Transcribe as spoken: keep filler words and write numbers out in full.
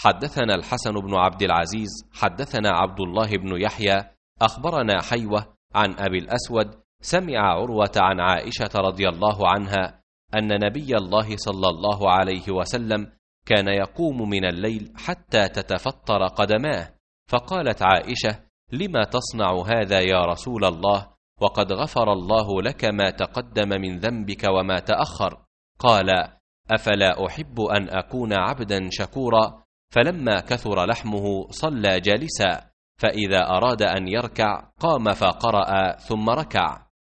حدثنا الحسن بن عبد العزيز حدثنا عبد الله بن يحيى أخبرنا حيوة عن أبي الأسود سمع عروة عن عائشة رضي الله عنها أن نبي الله صلى الله عليه وسلم كان يقوم من الليل حتى تتفطر قدماه، فقالت عائشة: لما تصنع هذا يا رسول الله وقد غفر الله لك ما تقدم من ذنبك وما تأخر؟ قال: أفلا أحب أن أكون عبدا شكورا؟ فلما كثر لحمه صلى جالسا، فإذا أراد أن يركع قام فقرأ ثم ركع.